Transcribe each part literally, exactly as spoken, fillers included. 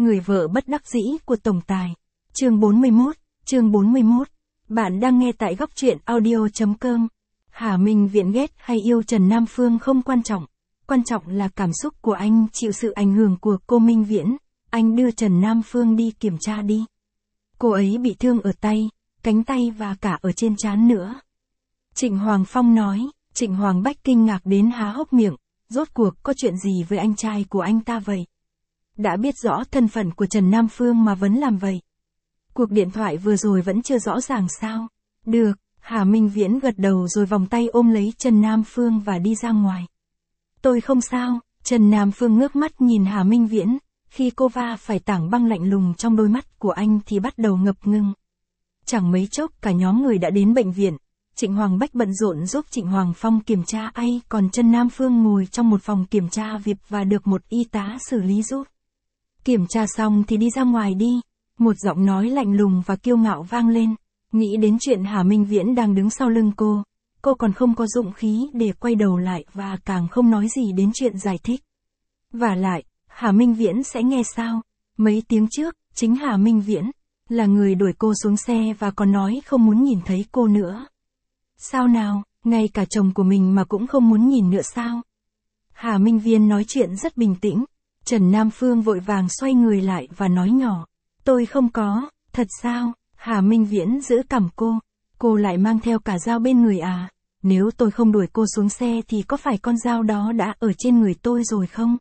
Người vợ bất đắc dĩ của tổng tài. Chương bốn mươi mốt, chương bốn mươi mốt. Bạn đang nghe tại góc truyện audio chấm com. Hà Minh Viễn ghét hay yêu Trần Nam Phương không quan trọng. Quan trọng là cảm xúc của anh chịu sự ảnh hưởng của cô Minh Viễn. Anh đưa Trần Nam Phương đi kiểm tra đi. Cô ấy bị thương ở tay, cánh tay và cả ở trên trán nữa. Trịnh Hoàng Phong nói. Trịnh Hoàng Bách kinh ngạc đến há hốc miệng. Rốt cuộc có chuyện gì với anh trai của anh ta vậy? Đã biết rõ thân phận của Trần Nam Phương mà vẫn làm vậy. Cuộc điện thoại vừa rồi vẫn chưa rõ ràng sao? Được, Hà Minh Viễn gật đầu rồi vòng tay ôm lấy Trần Nam Phương và đi ra ngoài. Tôi không sao. Trần Nam Phương ngước mắt nhìn Hà Minh Viễn. Khi cô va phải tảng băng lạnh lùng trong đôi mắt của anh thì bắt đầu ngập ngừng. Chẳng mấy chốc cả nhóm người đã đến bệnh viện. Trịnh Hoàng Bách bận rộn giúp Trịnh Hoàng Phong kiểm tra ai, còn Trần Nam Phương ngồi trong một phòng kiểm tra vi ai pi và được một y tá xử lý giúp. Kiểm tra xong thì đi ra ngoài đi. Một giọng nói lạnh lùng và kiêu ngạo vang lên. Nghĩ đến chuyện Hà Minh Viễn đang đứng sau lưng cô, cô còn không có dũng khí để quay đầu lại và càng không nói gì đến chuyện giải thích. Vả lại, Hà Minh Viễn sẽ nghe sao? Mấy tiếng trước, chính Hà Minh Viễn là người đuổi cô xuống xe và còn nói không muốn nhìn thấy cô nữa. Sao nào, ngay cả chồng của mình mà cũng không muốn nhìn nữa sao? Hà Minh Viễn nói chuyện rất bình tĩnh. Trần Nam Phương vội vàng xoay người lại và nói nhỏ. Tôi không có, thật sao? Hà Minh Viễn giữ cằm cô. Cô lại mang theo cả dao bên người à? Nếu tôi không đuổi cô xuống xe thì có phải con dao đó đã ở trên người tôi rồi không?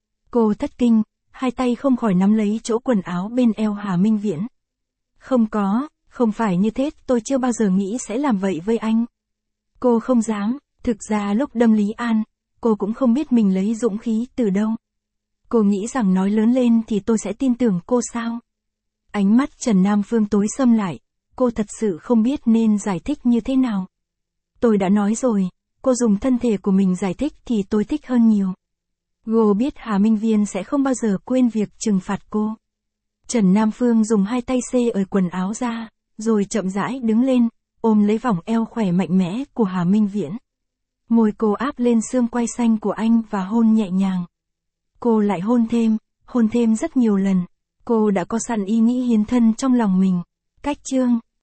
Cô thất kinh, hai tay không khỏi nắm lấy chỗ quần áo bên eo Hà Minh Viễn. Không có, không phải như thế, tôi chưa bao giờ nghĩ sẽ làm vậy với anh. Cô không dám, thực ra lúc đâm Lý An, cô cũng không biết mình lấy dũng khí từ đâu. Cô nghĩ rằng nói lớn lên thì tôi sẽ tin tưởng cô sao? Ánh mắt Trần Nam Phương tối sầm lại, cô thật sự không biết nên giải thích như thế nào. Tôi đã nói rồi, cô dùng thân thể của mình giải thích thì tôi thích hơn nhiều. Cô biết Hà Minh Viễn sẽ không bao giờ quên việc trừng phạt cô. Trần Nam Phương dùng hai tay xê ở quần áo ra, rồi chậm rãi đứng lên, ôm lấy vòng eo khỏe mạnh mẽ của Hà Minh Viễn. Môi cô áp lên xương quai xanh của anh và hôn nhẹ nhàng. Cô lại hôn thêm, hôn thêm rất nhiều lần. Cô đã có sẵn ý nghĩ hiến thân trong lòng mình. Cách chương